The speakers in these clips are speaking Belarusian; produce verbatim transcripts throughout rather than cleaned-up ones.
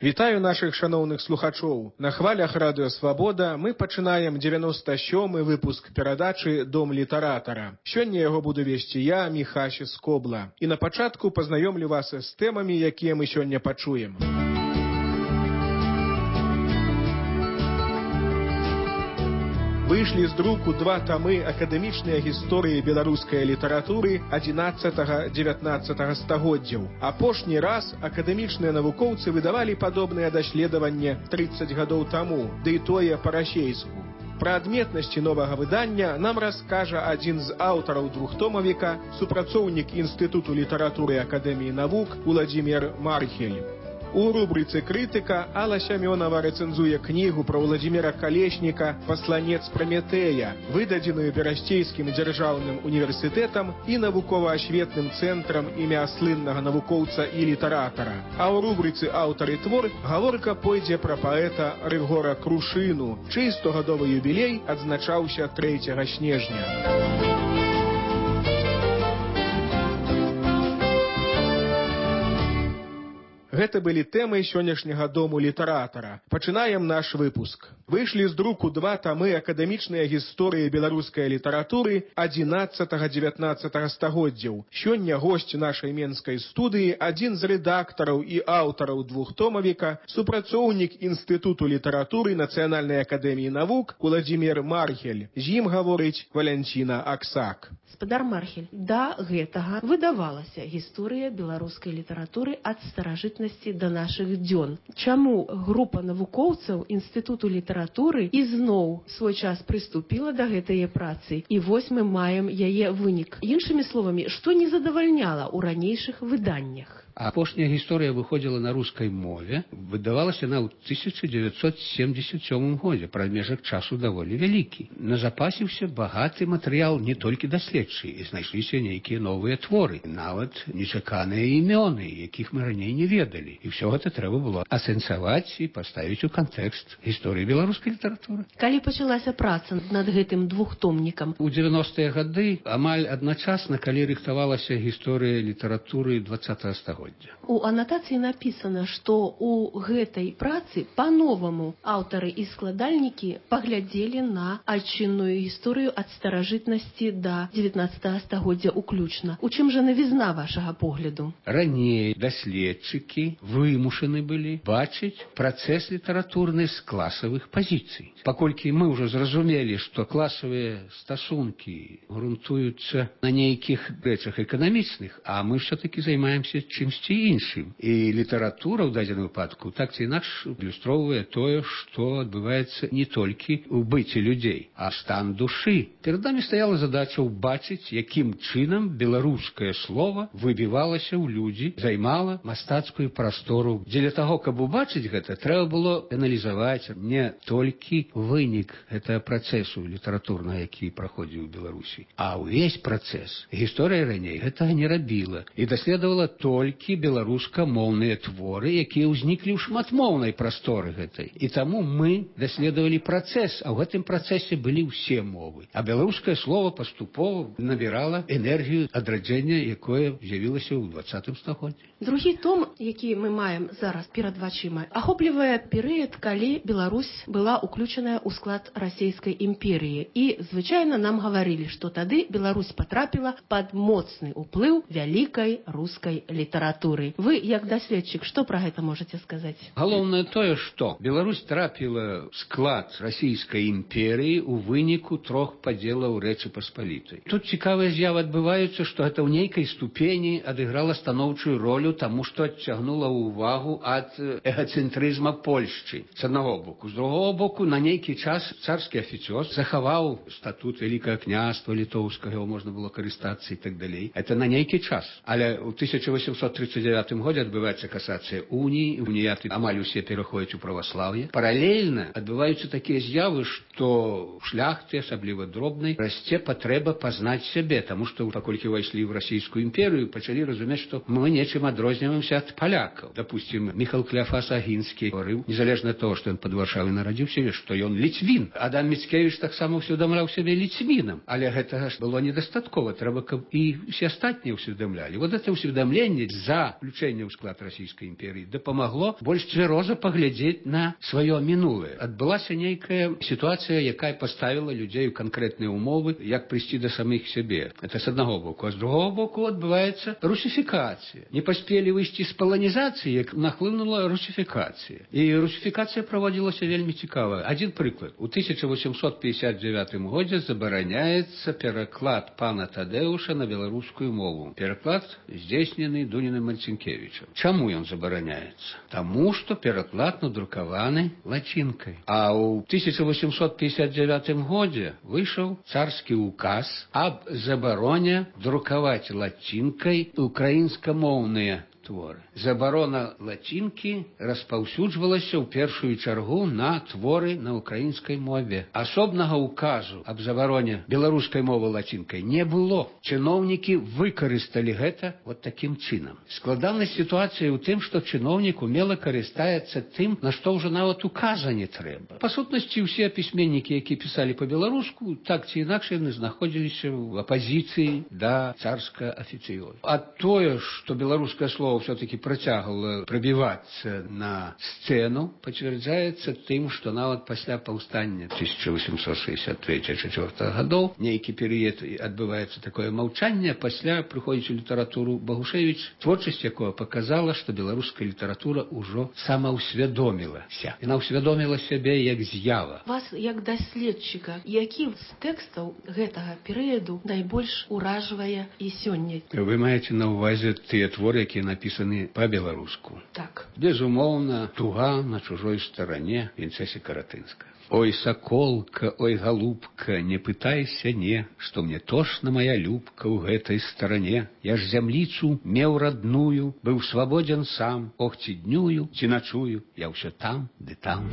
Вітаю нашых шаноўных слухачоў. На хвалях радыё Свабода мы пачынаем дзевяносто сёмы выпуск перадачы «Дом літаратара». Сёння яго буду весці я, Міхася Скобла. І на пачатку пазнаёмлю вас з тэмамі, якія мы сёння пачуем. Выйшлі з друку два тамы акадэмічныя гісторыі беларускай літаратуры адзінаццатага-дзевятнаццатага стагоддзяў. Апошні раз акадэмічныя навукоўцы выдавалі падобныя даследаванні трыццаць гадоў таму, ды і тое па-расейску. Пра адметнасці новага выдання нам раскажа адзін з аўтараў двухтомавіка, супрацоўнік Інстытуту літаратуры Акадэміі навук Уладзімір Мархель. У рубрыцы «Крытыка» Алла Сямёнова рэцэнзуе кнігу пра Уладзіміра Калешніка «Пасланец Праметэя», выдадзеную Берасцейскім дзяржаўным універсітэтам і навукова-асветным цэнтрам імя слыннага навукоўца і літаратара. А ў рубрыцы «Аўтар і твор» гаворка пойдзе пра паэта Рыгора Крушыну, чый стогадовы юбілей адзначаўся трэцяга снежня. Гэта былі тэмы сённяшняга дому літаратара. Пачынаем наш выпуск. Выйшлі з друку два тамы акадэмічныя гісторыі беларускай літаратуры адзінаццатага-дзевятнаццатага стагоддзяў. Сёння госць нашай менскай студыі адзін з рэдактараў і аўтараў двухтомавіка, супрацоўнік Інстытуту літаратуры Нацыянальнай акадэміі навук Уладзімір Мархель. З ім гаворыць Валянціна Аксак. Спадар Мархель, да гэтага выдавалася гісторыя беларускай літаратуры ад старажытнасці да нашых дзён. Чаму група навукоўцаў Інстытуту літаратуры ізноў свой час прыступіла да гэтае працы, і вось мы маем яе вынік. Іншымі словамі, што не задавальняла ў ранейшых выданнях? Апошняя гісторыя выходзіла на рускай мове, выдавалася на ў тысяча дзевяцьсот семьдесят сёмым годзе, прамежак часу даволі вялікі. Назапасіўся багаты матэрыял не толькі даследчы, і знайшліся нейкія новыя творы, нават нечаканыя імёны, якіх мы раней не ведалі. І ўсё гэта трэба было асэнсаваць і паставіць у кантэкст гісторыі беларускай літаратуры. Калі пачалася праца над гэтым двухтомнікам? У дзевяностыя гады, амаль адначасна, калі рыхтавалася гісторыя літаратуры дваццатага стагоддзя. У анатацыі напісана, што ў гэтай працы па-новаму аўтары і складальнікі паглядзелі на айчынную гісторыю ад старажытнасці да дзевятнаццатага стагоддзя уключна. У чым жа навізна вашага погляду? Раней даследчыкі вымушаны былі бачыць працэс літаратурны з класавых пазіцый. Паколькі мы ўжо зразумелі, што класавыя стасункі грунтуюцца на нейкіх рэчах эканамічных, а мы ўсё-такі займаемся чым ці іншым. І літаратура ў дадзеным выпадку так ці інакш ілюстроўвае тое, што адбываецца не толькі ў быце людзей, а стан душы. Перад намі стаяла задача ўбачыць, якім чынам беларускае слова выбівалася ў людзі, займала мастацкую прастору. Дзеля таго, каб убачыць гэта, трэба было аналізаваць не толькі вынік гэтага працэсу літаратурнага, які праходзіў у Беларусі, а ўвесь працэс. Гісторыя раней гэтага не рабіла і даследавала толькі беларускамоўныя творы, якія ўзніклі ў шматмоўнай прасторы гэтай. І таму мы даследавалі працэс, а ў гэтым працэсе былі ўсе мовы. А беларускае слова паступова набірала энергію адраджэння, якое з'явілася ў дваццатым стагоддзі. Другі том, які мы маем зараз перад вачыма, ахоплівае перыяд, калі Беларусь была уключаная ў склад расійскай імперіі. І, звычайна, нам гаварылі, што тады Беларусь патрапіла пад моцны ўплыў вялікай рускай літаратуры. Вы, як даследчык, што пра гэта можаце сказаць? Галоўнае тое, што Беларусь трапіла ў склад расійскай імперіі ў выніку трох падзелаў Рэчы Паспалітай. Тут цікавыя з'явы адбываюцца, што гэта ў нейкай ступені адыграла станоўчую ролю, таму што адцягнула ўвагу ад эгацэнтрызма Польшчы. З аднаго боку. З другого боку, на нейкі час царскі афіцёр захаваў статут Вялікага княства літоўскага, його можна было карыстацца і так далей. Это на нейкі час. Але ў тысяча восемьсот тридцать девятым годзе адбываецца касацыя уніі, уніяты амаль усе пераходзяць у праваслаўе. Паралельна адбываюцца такія з'явы, што шляхты, асабліва дробнай, расце патрэба пазнаць сябе, таму што паколькі ўвайшлі ў расійскую імперыю, пачалі разумець, што мы нечым адрозніваемся ад палякаў. Допустим, Міхал Кляфас Агінскі гаварыў, незалежна ад таго, што ён пад Варшавай нарадзіўся, што ён ліцвін. Адам Міцкевіч таксама ўсведамляў сябе ліцвінам, але гэтага ж было недастаткова, трэба, каб і ўсе астатнія ўсведамлялі. Вот это ўсведамленне за включэнне ў склад расійскай імперіі дапамагло больш цвяроза паглядзець на сваё мінулае. Адбылася нейкая сітуацыя, якая паставіла людзей у канкрэтныя умовы, як прыйсці да самых сябе. Это з аднаго боку. А з другого боку адбываецца русіфікацыя. Не паспелі выйсці з паланізацыі, як нахлынула русіфікацыя. І русіфікацыя праводзілася вельмі цікава. Адзін прыклад. У тысяча восемьсот пятьдесят девятым годзе забараняецца пераклад пана Тадэуша на беларускую мову. Пераклад здзейснены Дуніным Марцінкевічам. Чаму ён забараняецца? Таму, што пераклад надрукаваны лацінкай. А ў тысяча восемьсот пятьдесят девятым годзе выйшаў царскі указ аб забароне друкаваць лацінкай украінскамоўныя творы. Забарона лацінкі распаўсюджвалася ў першую чаргу на творы на украінскай мове. Асобнага указу аб забароне беларускай мовы лацінкай не было. Чыноўнікі выкарысталі гэта вот такім чынам. Складанасць сітуацыі ў тым, што чыноўнік умела карыстаецца тым, на што ўжо нават указа не трэба. Па сутнасці, ўсе пісьменнікі, які пісалі па-беларуску, так ці інакш яны знаходзіліся ў апазіцыі да царска афіцыёзу. А тое, што беларускае слово все-таки працягвала прабівацца на сцэну, пацвярджаецца тым, што нават пасля паўстання тысяча восемьсот шестьдесят третьего четвёртого гадоў нейкі перыяд адбываецца такое маўчанне, пасля прыходзіць у літаратуру Багушевіч, творчасць якога паказала, што беларуская літаратура ўжо самаўсвядомілася. Яна ўсвядоміла сябе як з'ява. Вас, як даследчыка, які з тэкстаў гэтага перыяду найбольш уражвае і сёння? Вы маеце на ўвазе тыя творы, якія напісаны па-беларуску. Так. Безумоўна, «Туга на чужой старане» Вінцэсі Каратынска. Ой, соколка, ой, голубка, не пытайся не, што мне тошна моя любка ў гэтай старане. Я ж зямліцу меў радную, быў свабодзен сам, ох, ці днюю, ці начую, я ўсё там, ды там.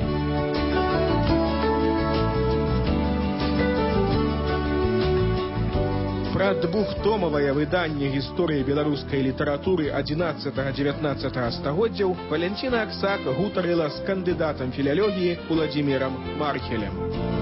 Пра двухтомавае выданне гісторыі беларускай літаратуры адзінаццатага-дзевятнаццатага стагоддзяў Валянціна Аксак гутарыла з кандыдатам філалогіі Уладзімірам Мархелем.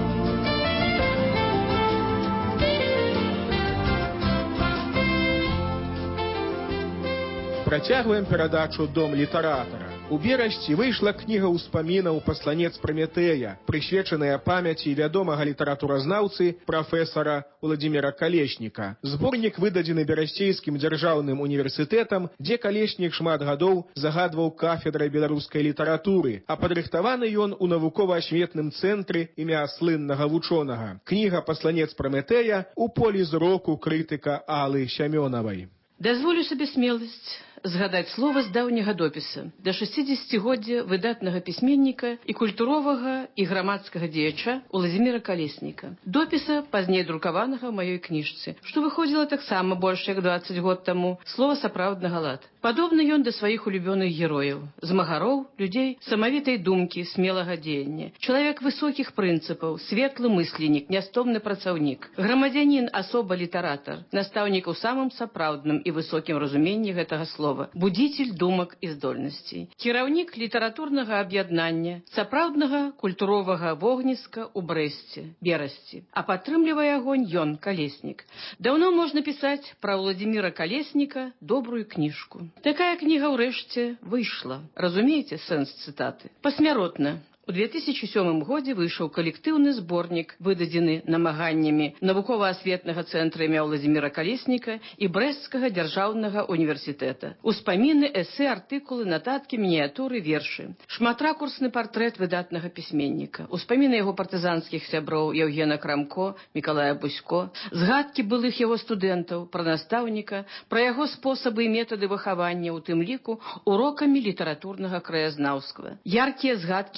Працягваем перадачу «Дом літаратара». У берасці выйшла кніга ўспамінаў «Пасланец Праметэя», прысвечаная памяці вядомага літаратуразнаўцы прафесара Уладзіміра Калешніка. Зборнік выдадзены Берасцейскім дзяржаўным універсітэтам, дзе Калеснік шмат гадоў загадваў кафедрай беларускай літаратуры, а падрыхтаваны ён у навукова-асветным цэнтры імя слыннага вучонага. Кніга «Пасланец Праметэя» у полі зроку крытыка Аллы Сямёнавай. Дазволю сабе смеласць згадаць слова з даўняга допіса да шэсцідзесяцігоддзя выдатнага пісьменніка і культуровага і грамадскага дзеяча Уладзіміра Калесніка. Допіса, пазней друкаванага ў маёй кніжцы, што выходзіла таксама больш як дваццаць год таму, слова сапраўднага лад. Падобны ён да сваіх улюбёных герояў, змагароў, людзей самавітай думкі, смелага дзеяння. Чалавек высокіх прынцыпаў, светлы мысленнік, нястомны працаўнік, грамадзянін, асоба літаратар, настаўнік у самым сапраўдным і высокім разуменні гэтага слова. Будзіцель думак і здольнасцей. Кіраўнік літаратурнага аб'яднання, сапраўднага культуровага вогніска ў Брэсце, Берасці. А падтрымлівае агонь ён, Калеснік. Даўно можна пісаць пра Уладзіміра Калесніка добрую кніжку. Такая кніга ўрэшце выйшла. Разумееце сэнс цытаты? Пасмяротна. У две тысячи сёмым годзе выйшаў калектыўны зборнік, выдадзены намаганнямі навукова-асветнага цэнтра імя Уладзіміра Калесніка і Брэсцкага дзяржаўнага універсітэта. Успаміны, эсэ, артыкулы, нататкі, мініятуры, вершы. Шматракурсны партрэт выдатнага пісьменніка. Успаміны яго партызанскіх сяброў Яўгена Крамко, Мікалая Бусько. Згадкі былых яго студэнтаў, пра настаўніка, пра яго спосабы і метады выхавання, у тым ліку урокамі літаратурнага краязнаўства. Яркія згадкі Веры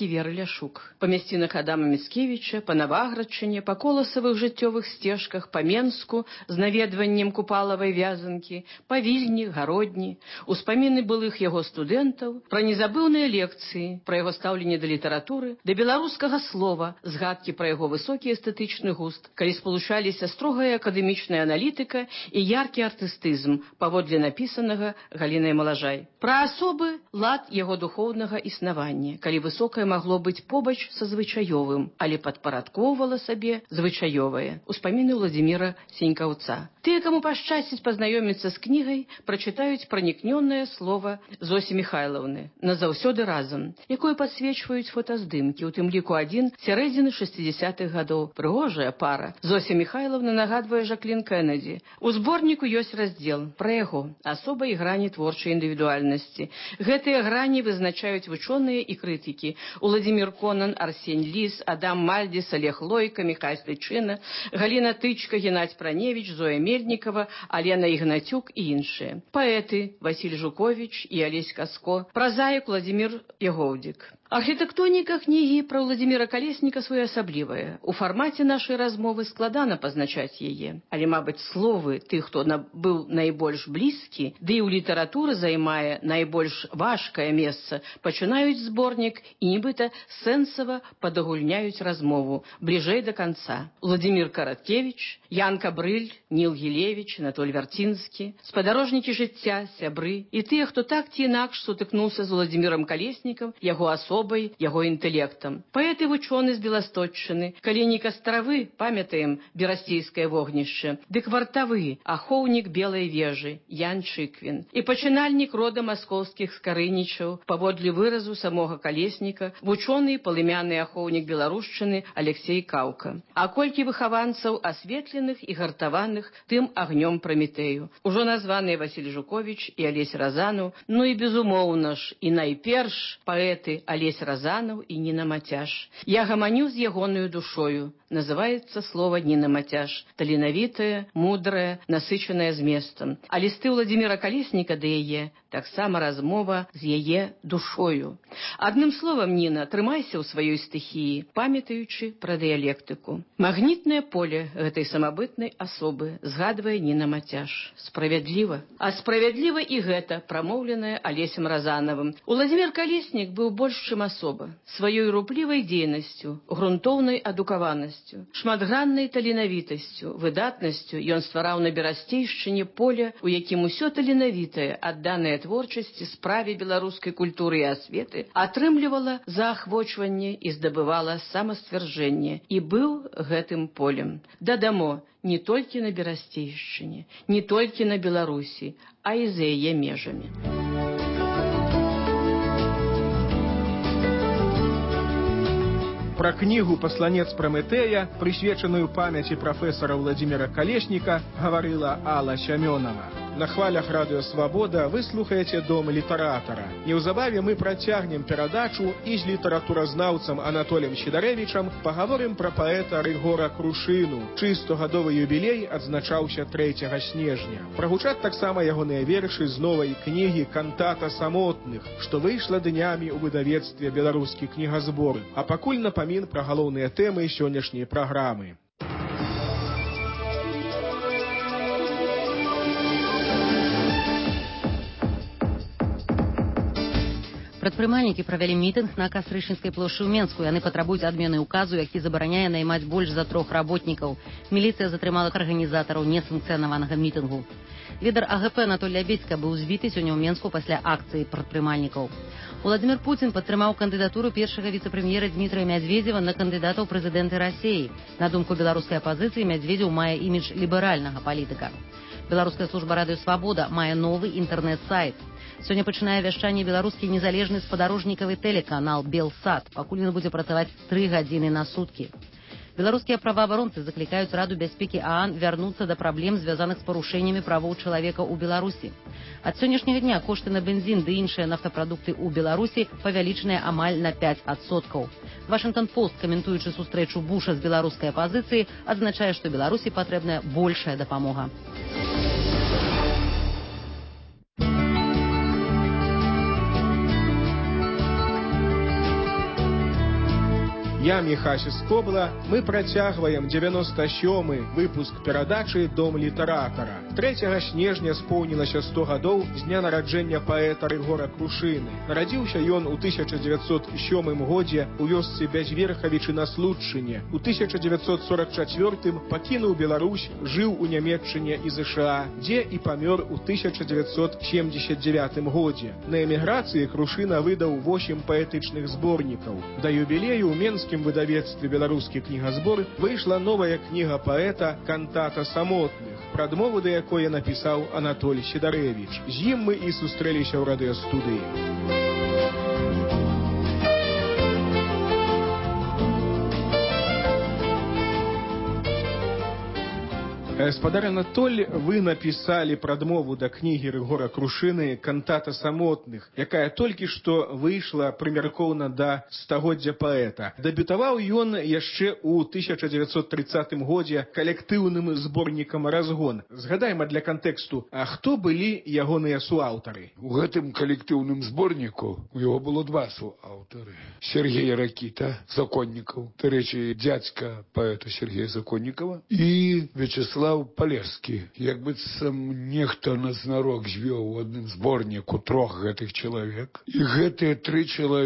Ляшук. Па мясцінах Адама Міцкевіча, па Наваградчыне, па коласавых жыццёвых сцежках, па Менску з наведваннем купалавай вязанкі, па Вільні, Гародні, успаміны былых яго студэнтаў, пра незабыўныя лекцыі, пра яго стаўленне да літаратуры, да беларускага слова, згадкі пра яго высокі эстэтычны густ, калі спалучаліся строгая акадэмічная аналітыка і яркі артыстызм, паводле напісанага Галінай Малажай. Пра асобы лад яго духоўнага існавання, калі высокае магло быць побач са звычаёвым, але падпарадкоўвала сабе звычаёвае. Успаміны Владзіміра Сенькаўца. Тыя, каму пашчасціць пазнаёміцца з кнігай, прачытаюць пранікнёнае слова Зосі Міхайлаўны «Назаўсёды разам», якое падсвечваюць фотаздымкі, у тым ліку адзін сярэдзіны шэсцідзясятых гадоў. Прыгожая пара. Зося Міхайлаўна нагадвае Жаклін Кеннеді. У зборніку ёсць раздзел пра яго, асоба і грані творчай індывідуальнасці. Гэтыя грані вызначаюць вучоныя і крытыкі. Уладзімір Конан, Арсень Ліс, Адам Мальдзіс, Олег Лойка, Міхай Стычына, Галіна Тычка, Геннадзь Праневіч, Зоя Мельнікова, Алена Ігнацюк і іншыя. Паэты Васіль Жуковіч і Алесь Каско, празаік Владзімір Ягоўдзік. Архітэктоніка кнігі пра Владзіміра Калесніка своеасаблівая. У фармаце нашай размовы складана пазначаць яе. Але, мабыць, словы тых, хто быў найбольш блізкі, ды і ў літаратуры займае найбольш важкае месца, пачынаюць зборнік і нібыта сэнсава падагульняюць размову бліжэй да канца. Владзімір Караткевіч, Ян Кабрыль, Ніл Гілевіч, Анатоль Вярцінскі, спадарожнікі жыцця, сябры і тыя, хто так ці інакш сутыкнуўся з Владзімірам Калеснікам, яго асобай, яго інтэлектам. Паэты вучоны з Беласточчыны, Калінік Астравы, памятаем берасцейскае вогнішча, дык вартавы, ахоўнік Белай вежы, Ян Чыквін. І пачынальнік рода маскоўскіх скарынічаў, паводле выразу самога Калесніка, вучоны і палымяны ахоўнік беларушчыны Алексей Каўка. А колькі выхаванцаў асветленых і гартаваных тым агнём Прамітэю. Ужо названыя Васіль Жуковіч і Алесь Разанаў, ну і безумоўна ж, і найперш паэты Алесь Разанаў і Ніна Мацяш. Я гаманю з ягонаю душою. Называецца слова Ніна Мацяш. Таленавітая, мудрая, насычаная зместам. А лісты Владзіміра Калесніка да яе таксама размова з яе душою. Адным словам, Ніна, трымайся ў сваёй стыхіі, памятаючы пра дыялектыку. Магнітнае поле гэтай самабытнай асобы, згадвае Ніна Мацяш. Справядліва. А справядліва і гэта, прамоўленае Алесем Разанавым. Владзімір Калеснік быў больш, чым асоба. Сваёй руплівай дзейнасцю, грунтоўнай адукаванасцю, шматграннай таленавітасцю, выдатнасцю ён ствараў на Берасцейшчыне поле, у якім усё таленавітае, адданае творчасці, справе беларускай культуры і асветы, атрымлівала заахвочванне і здабывала самасцвярджэнне. І быў гэтым полем. Дадамо, не толькі на Берасцейшчыне, не толькі на Беларусі, а і за яе межамі. Пра кнігу «Пасланец Прамэтэя», прысвечаную памяці прафесара Владзіміра Калесніка, гаварыла Алла Сямёнова. На хвалях радыё «Свабода» вы слухаеце «Дом літаратара». Неўзабаве мы працягнем перадачу і з літаратуразнаўцам Анатолем Сідарэвічам пагаворым пра паэта Рыгора Крушыну, чый стогадовы юбілей адзначаўся трэцяга снежня. Прагучаць таксама ягоныя вершы з новай кнігі «Кантата самотных», што выйшла днямі ў выдавецтве «Беларускі кнігазбор». А пакуль напамін пра галоўныя тэмы сённяшняй праграмы. Прадпрымальнікі правялі мітынг на Кастрычніцкай плошчы ў Менску. Яны патрабуюць адмены ўказу, які забараняе наймаць больш за трох работнікаў. Міліцыя затрымала арганізатараў несанкцыянаванага мітынгу. Лідар А Гэ Пэ Анатоль Лябедзька быў збіты сёння ў Менску пасля акцыі прадпрымальнікаў. Уладзімір Пуцін падтрымаў кандыдатуру першага віцэ-прэм'ера Дмітрыя Мядзведзева на кандыдата ў прэзідэнты Расіі. На думку беларускай апазіцыі, Мядзведзеў мае імідж ліберальнага палітыка. Беларуская служба радыё «Свабода» мае новы інтэрнэт-сайт. Сёння пачынае вяшчанне беларускі незалежны спадарожнікавы тэлеканал «Белсат». Пакуль ён будзе працаваць тры гадзіны на суткі. Беларускія праваабаронцы заклікаюць Раду бяспекі А А Н вярнуцца да праблем, звязаных з парушэннямі правоў чалавека ў Беларусі. Ад сённяшняга дня кошты на бензін ды іншыя нафтапрадукты ў Беларусі павялічаныя амаль на пяць адсоткаў. Вашынгтон-Пост, каментуючы сустрэчу Буша з беларускай апазіцыі, адзначае, што Беларусі патрэбная большая дапамога. Я Міхась Скобла. Мы працягваем дзевяносто сёмы выпуск перадачы «Дом літаратара». трэцяга снежня споўнілася сто гадоў з дня нараджэння паэта Рыгора Крушыны. Нарадзіўся ён у тысяча дзевяцьсот сёмым годзе ў вёсцы Бязверхавічы на Случчыне. У тысяча дзевяцьсот сорок чацвёртым пакінуў Беларусь, жыў у Нямецчыне і ЗША, дзе і памёр у тысяча дзевяцьсот семьдесят девятым годзе. На эміграцыі Крушына выдаў восемь паэтычных зборнікаў. Да юбілею ў менскім выдавецтве «Беларускі кнігазбор» выйшла новая кніга паэта «Кантата самотных», прадмову да якой напісаў Анатоль Сідарэвіч. З ім мы і сустрэліся ў радыёстудыі. Гаспадар Анатоль, вы напісалі прадмову да кнігі Рыгора Крушыны «Кантата самотных», якая толькі што выйшла прымяркоўна да стагоддзя паэта. Дэбютаваў ён яшчэ ў тысяча дзевяцьсот трыццатым годзе калектыўным зборнікам «Разгон». Згадайма для кантэксту, а хто былі ягоныя суаўтары? У гэтым калектыўным зборніку у яго было два суаўтары. Сергей Ракіта, Законнікаў, дарэчы, дзядзька паэта Сергея Законнікава, і Вячеслав Палескі. Як быццам нехта назнарок звёў у адным зборніку трох гэтых чалавек. І гэтыя тры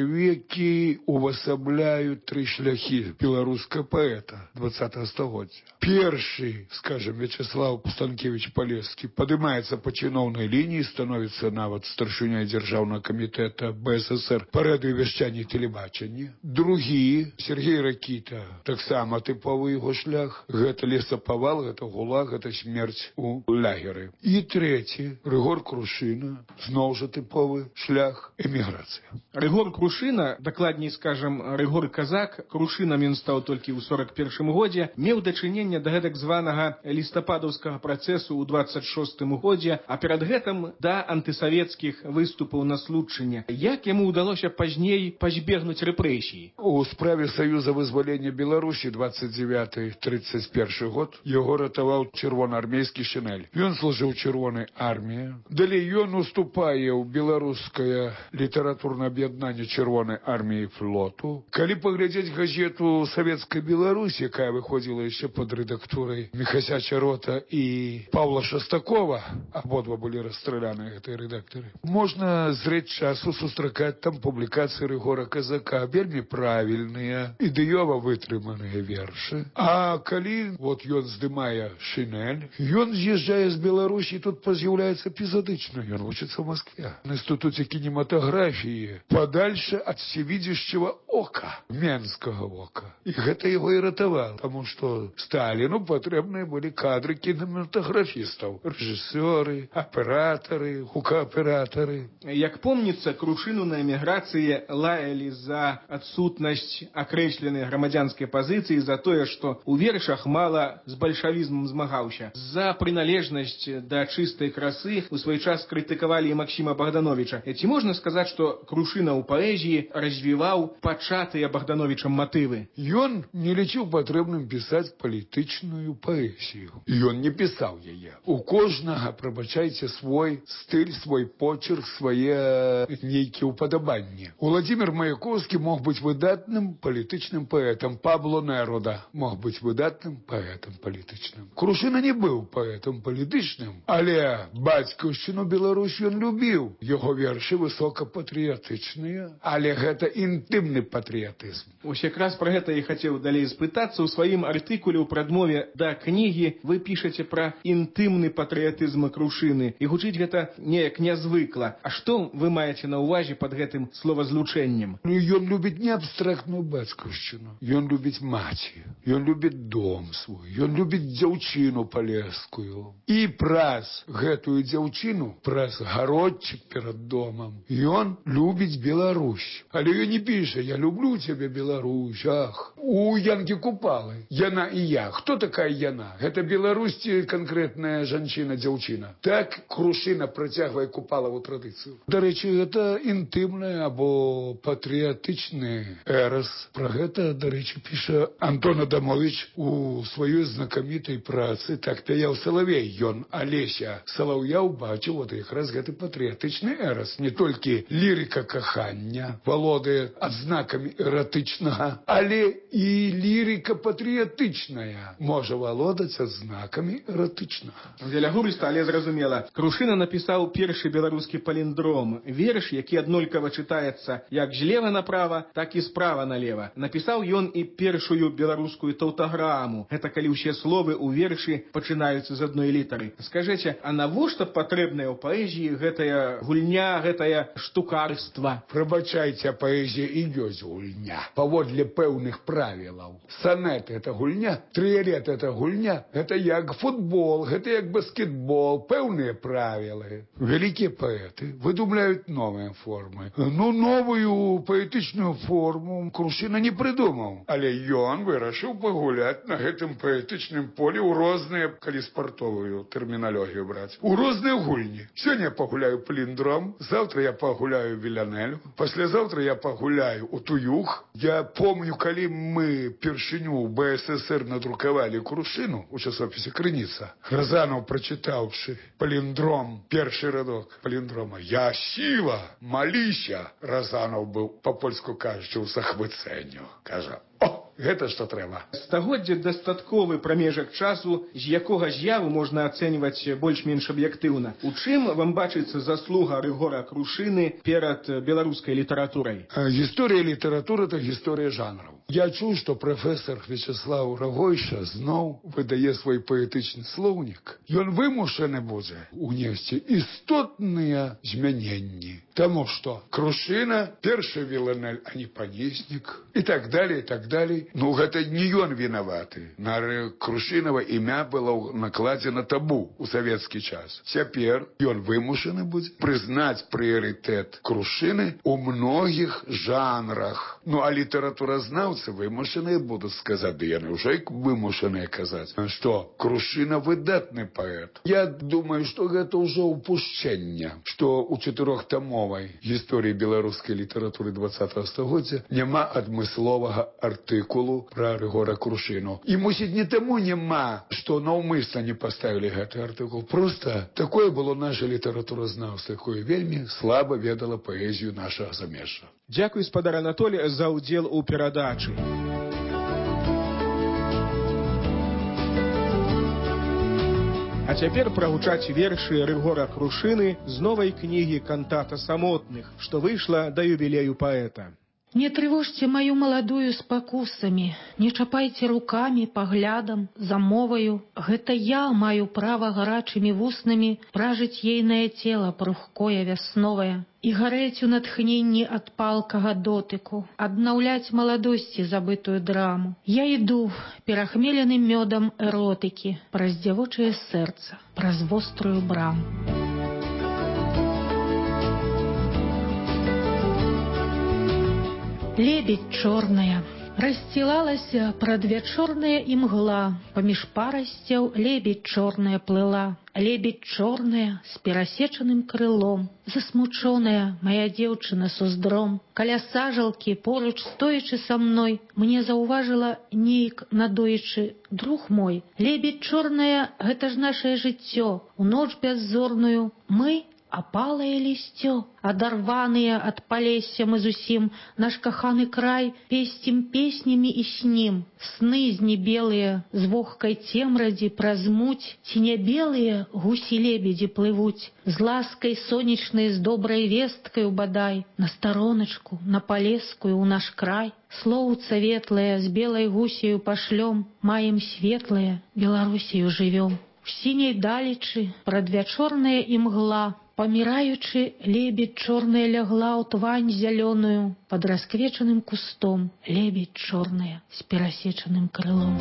чалавекі увасабляюць тры шляхі беларускага паэта двадцатага стагоддзя. Першы, скажем, Вячеслав Станкевич Палескі падымаецца па чыноўнай лініі, становіцца нават старшыняй дзяржаўнага камітэта БССР па радыёвяшчанні і тэлебачанні. Другі, Сергей Ракіта, таксама тыповы яго шлях. Гэта лесапавал, гэта гула, гэта смерць у лагеры. І трэці, Рыгор Крушына, зноў жа тыповы шлях, эміграцыя. Рыгор Крушына, дакладней скажам, Рыгор Казак, Крушынам ён стаў толькі ў сорок першым годзе, меў дачыненне да гэтак званага лістападаўскага працэсу ў дваццаць шостым годзе, а перад гэтым да антысавецкіх выступаў на Случчыне. Як яму ўдалося пазней пазбегнуць рэпрэсій? У справе Саюза вызвалення Беларусі двадцать девятый тридцать первый год яго ратаваў чырвонаармейскі Шынель. Ён служыў чырвонай арміі. Далей ён уступае ў беларускае літаратурнае аб'яднанне чырвонай арміі флоту. Калі паглядзець газету «Савецкая Беларусь», якая выходзіла яшчэ пад рэдактурай Міхася Чарота і Павла Шастакова, абодва былі расстраляныя гэтыя рэдактары, можна зрэць часу сустракаць там публікацыі Рыгора Казака, вельмі правільныя, ідэёва вытрыманыя вершы. А калі вот ён здымае Шынель, ён з'язджае з Беларусі, тут з'яўляецца эпізодычна. Ён вучыцца ў Маскве на інстытуце кінематаграфіі, падальше ад всевидящего ока, менскага ока. І гэта яго і ратавала, таму што Сталіну патрэбныя былі кадры кінематаграфістаў, рэжысёры, аператары, гукааператары. Як помніцца, Крушыну на эміграцыі лаялі за адсутнасць акрэсленай грамадзянскай пазіцыі, за тое, што ў вершах мала з бальшавізмам змагаўся. За прыналежнасць да чыстай красы у свой час крытыкавалі і Максіма Богдановича. Ці можна сказаць, што Крушына ў паэзіі развіваў пачатыя Богдановичам матывы? Ён не лічыў патрэбным пісаць палітычную паэзію. Ён не пісаў яе. У кожнага, прабачайце, свой стыль, свой почерк, свае нейкія ўпадабанні. Уладзімір Маяковскі мог быць выдатным палітычным паэтам. Пабло Неруда мог быць выдатным паэтам палітычным. Крушына не быў паэтам палітычным, але бацькаўшчыну Беларусь ён любіў. Яго вершы высокапатрыятычныя, але гэта інтымны патрыятызм. Ось якраз пра гэта і хацеў далей спытацца. У сваім артыкуле ў прадмове да кнігі вы пішаце пра інтымны патрыятызм Крушыны. І гучыць гэта неяк нязвыкла. А што вы маеце на ўвазе пад гэтым словазлучэннем? Ён любіць не абстрактную бацькаўшчыну. Ён любіць маці. Ён любіць дом свой. Ён любіць дзяўчыну палескую. І праз гэтую дзяўчыну, праз гародчык перад домам, ён любіць Беларусь. Але ён не піша: «Я люблю цябе, Беларусь, ах». У Янкі Купалы яна і я. Хто такая яна? Гэта Беларусь ці канкрэтная жанчына-дзяўчына? Так Крушына працягвае Купалаву традыцыю. Дарэчы, гэта інтымны або патрыятычны эрас. Пра гэта, дарэчы, піша Антон Адамович у сваёй знакамітай працы «Так пяяў Салавей». Ён Алеся Салаўя ўбачыў вот якраз гэты патрыятычны эрас. Не толькі лірыка кахання валодае адзнакамі знакамі эратычнага, але і лірыка патрыятычная можа валодаць знакамі эратычнага. Велягурыста, але зразумела. Крушына напісаў першы беларускі паліндром, верш, які аднолькава чытаецца як злева направа, так і справа налева. Напісаў ён і першую беларускую таўтаграму. Гэта калі ўсе словы ў вершы пачынаюцца з адной літары. Скажыце, а навошта патрэбная ў паэзіі гэтая гульня, гэтая штукарства? Прабачайце, паэзія і ёсць гульня. Паводле пэўных правілаў. Санет — это гульня, трыярет — это гульня, гэта як футбол, гэта як баскетбол, пэўныя правілы. Вялікія паэты выдумляюць новыя формы. Ну, новую паэтычную форму Крушына не прыдумаў, але ён вырашыў пагуляць на гэтым паэтычным полі ў розныя, калі спартовую тэрміналогію браць, у розныя гульні. Сёння я пагуляю паліндром, завтра я пагуляю вілянелю, паслязаўтра я пагуляю у туюх. Я помню, калі мы першыню ў бэ эс эсэр надрукавалі Крушыну у часопісе «Крыніца», Разанов, прочитавши паліндром, перший радок паліндрома «Я сила, молися», Разанов був, по-польську кажучи, у захвиценню. Каже, о, гэта што трэба. Стагоддзе дастатковы прамежак часу, з якога з'яву можна ацэньваць больш-менш аб'ектыўна. У чым вам бачыцца заслуга Рыгора Крушыны перад беларускай літаратурай? Гісторыя літаратуры — это гісторыя жанраў. Я чуў, што прафесор Вячеслав Рагойша зноў выдае свой паэтычны слоўнік. Ён вымушаны будзе унесці істотныя змяненні. Таму што Крушына — першы віланель, а не панеснік. І так далее, і так далее. Ну, гэта не ён вінаваты. На Крушынава імя было накладзена табу у савецкі час. Цяпер ён вымушаны будзе прызнаць прыярытэт Крушыны ў многіх жанрах. Ну, а літаратуразнаўцы вымушаныя будуць сказаць, ды яны ўжо вымушаныя казаць, што Крушына выдатны паэт. Я думаю, што гэта ўжо упушчэнне, што ў чатырохтамовай гісторыі беларускай літаратуры дваццатага стагоддзя няма адмысловага артыкулу пра Рыгора Крушыну. І, мусіць, не таму няма, што наўмысна не паставілі гэты артыкул. Проста такое было наша літаратуразнаўства, якое вельмі слаба ведала паэзію нашага замежжа. Дзякуй, спадар Анатолій, за ўдзел у перадачы. А цяпер прагучаць вершы Рыгора Крушыны з новай кнігі «Кантата самотных», што выйшла да юбілею паэта. Не трывожьте мою молодую спакусами, не чапайте руками, поглядом, замовою. Гэта я маю право гарачими вуснами пражить ейное тело прухкое вясновое и гореть у натхненні от палкага дотыку, аднаўляць маладосці забытую драму. Я иду перахмеленым мёдам эротыкі праз дзявочае сэрца, праз вострую браму. Лебедь чорная, расстилалася прадвячорная імгла, паміж парасцяў лебедь чорная плыла, лебедь чорная з перасечаным крылом, засмучоная моя дзеўчына с уздром. Каля сажалкі, поруч стоячы са мной, мне заўважыла нейк надоечы: друг мой, лебедь чорная — гэта ж нашае жыццё, у ноч бяззорную мы опалае лісцё, адарваныя ад палесся мы зусім, наш каханы край песцім песнямі і снім. Сны знебелыя з вогкай цемрадзі праз муць, ці не белыя гусі-лебедзі плывуць, з ласкай сонечнай, з добрай весткаю бадай, на староначку, на палескую ў наш край. Слоўца ветлае з белай гусею пашлём, маем светлае, Беларусію жывём. В сіняй далечы прадвячорная імгла, паміраючы, лебедь чорная лягла ў твань зялёную, пад расквечаным кустом лебедь чорная з перасечаным крылом.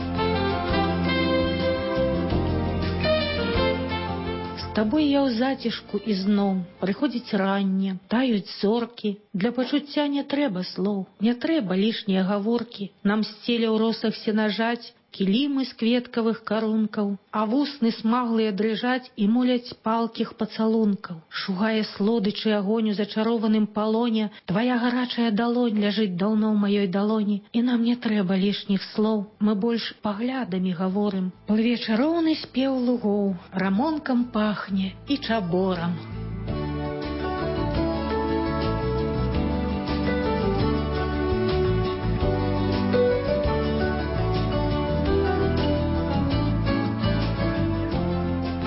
З табой я ў зацішку ізноў, прыходзіць ранне, таюць зоркі, для пачуцця не трэба слоў, не трэба лішнія гаворкі, нам сцеля ў росах сенажаць кілімы з кветкавых карункаў, а вусны смаглыя дрыжаць і моляць палкіх пацалункаў. Шугае слодычы агонь у зачарованым палоне, твая гарачая далонь ляжыць даўно ў маёй далоні, і нам не трэба лішніх слоў, мы больш паглядамі гаворым. Плыве чароўны спеў лугоў, рамонкам пахне і чаборам.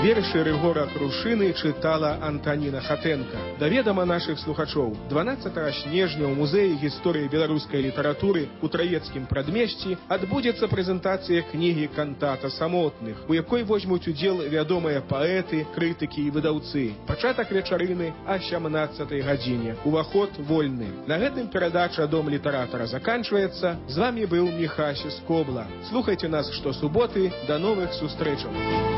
Вершы Рыгора Крушыны чытала Антаніна Хатэнка. Да ведама нашых слухачоў, дванаццатага снежня ў музеі гісторыі беларускай літаратуры у Траецкім прадмесці адбудзецца прэзентацыя кнігі «Кантата самотных», у якой возьмуць удзел вядомыя паэты, крытыкі і выдаўцы. Пачатак вечарыны а сямнаццатай гадзіне. Уваход вольны. На гэтым перадача «Дом літаратара» заканчваецца. З вамі быў Міхась Скобла. Слухайце нас штосуботы. До новых сустрэчаў.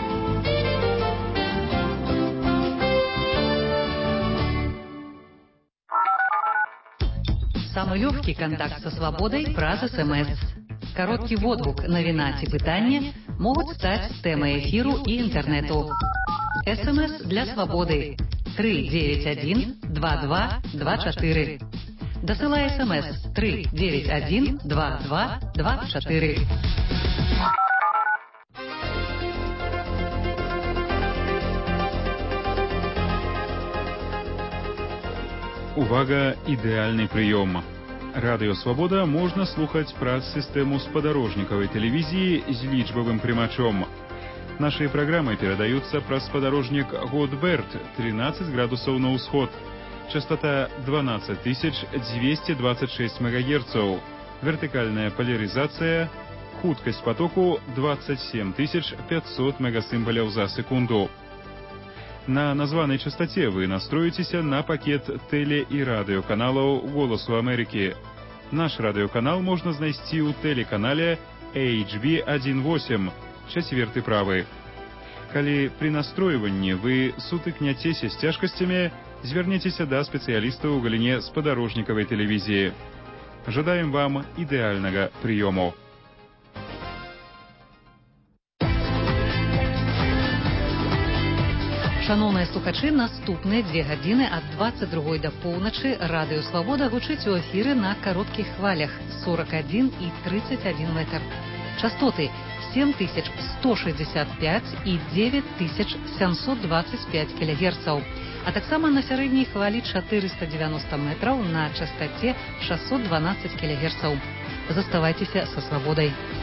Самый легкий контакт со свободой праз СМС. Короткий водгук, навіна ці пытанне могуць стаць тэмай эфіру і інтэрнэту. СМС для свободы три девять один два два два четыре. Дасылай СМС три девять один два два два четыре. Увага, ідэальны прыём. Радыё Свабода можна слухаць праз сістэму спадарожнікавай тэлевізіі з лічбавым прымачом. Нашыя праграмы перадаюцца праз спадарожнік Годберт тринадцать градусаў на ўсход. Частота дванадцать тысяч двести двадцать шесть мегагерцаў. Вертыкальная поляризация. Хуткасць потоку двадцать семь тысяч пятьсот мегасімбаляў за секунду. На названай частоте вы настроитеся на пакет теле- і радыёканалаў «Голосу Америки». Наш радыёканал можна знайсці ў тэлеканале эйч би один восемь, чацверты правы. Калі пры настройванні вы сутыкняцеся з цяжкасцямі, звярніцеся да спецыялістаў у галіне спадарожнікавай тэлевізіі. Жадаем вам ідэальнага прыёму. Шановныя слухачы, наступныя две гадзіны ад двадцать другой да поўначы Радыё Свабода гучыць у эфіры на кароткіх хвалях сорок один і тридцать один метр. Частоты семь тысяч сто шестьдесят пять і девять тысяч семьсот двадцать пять килогерцаў, а таксама на сярэдняй хвалі четыреста девяносто метраў на частоце шестьсот двенадцать килогерцаў. Заставайцеся са свабодай.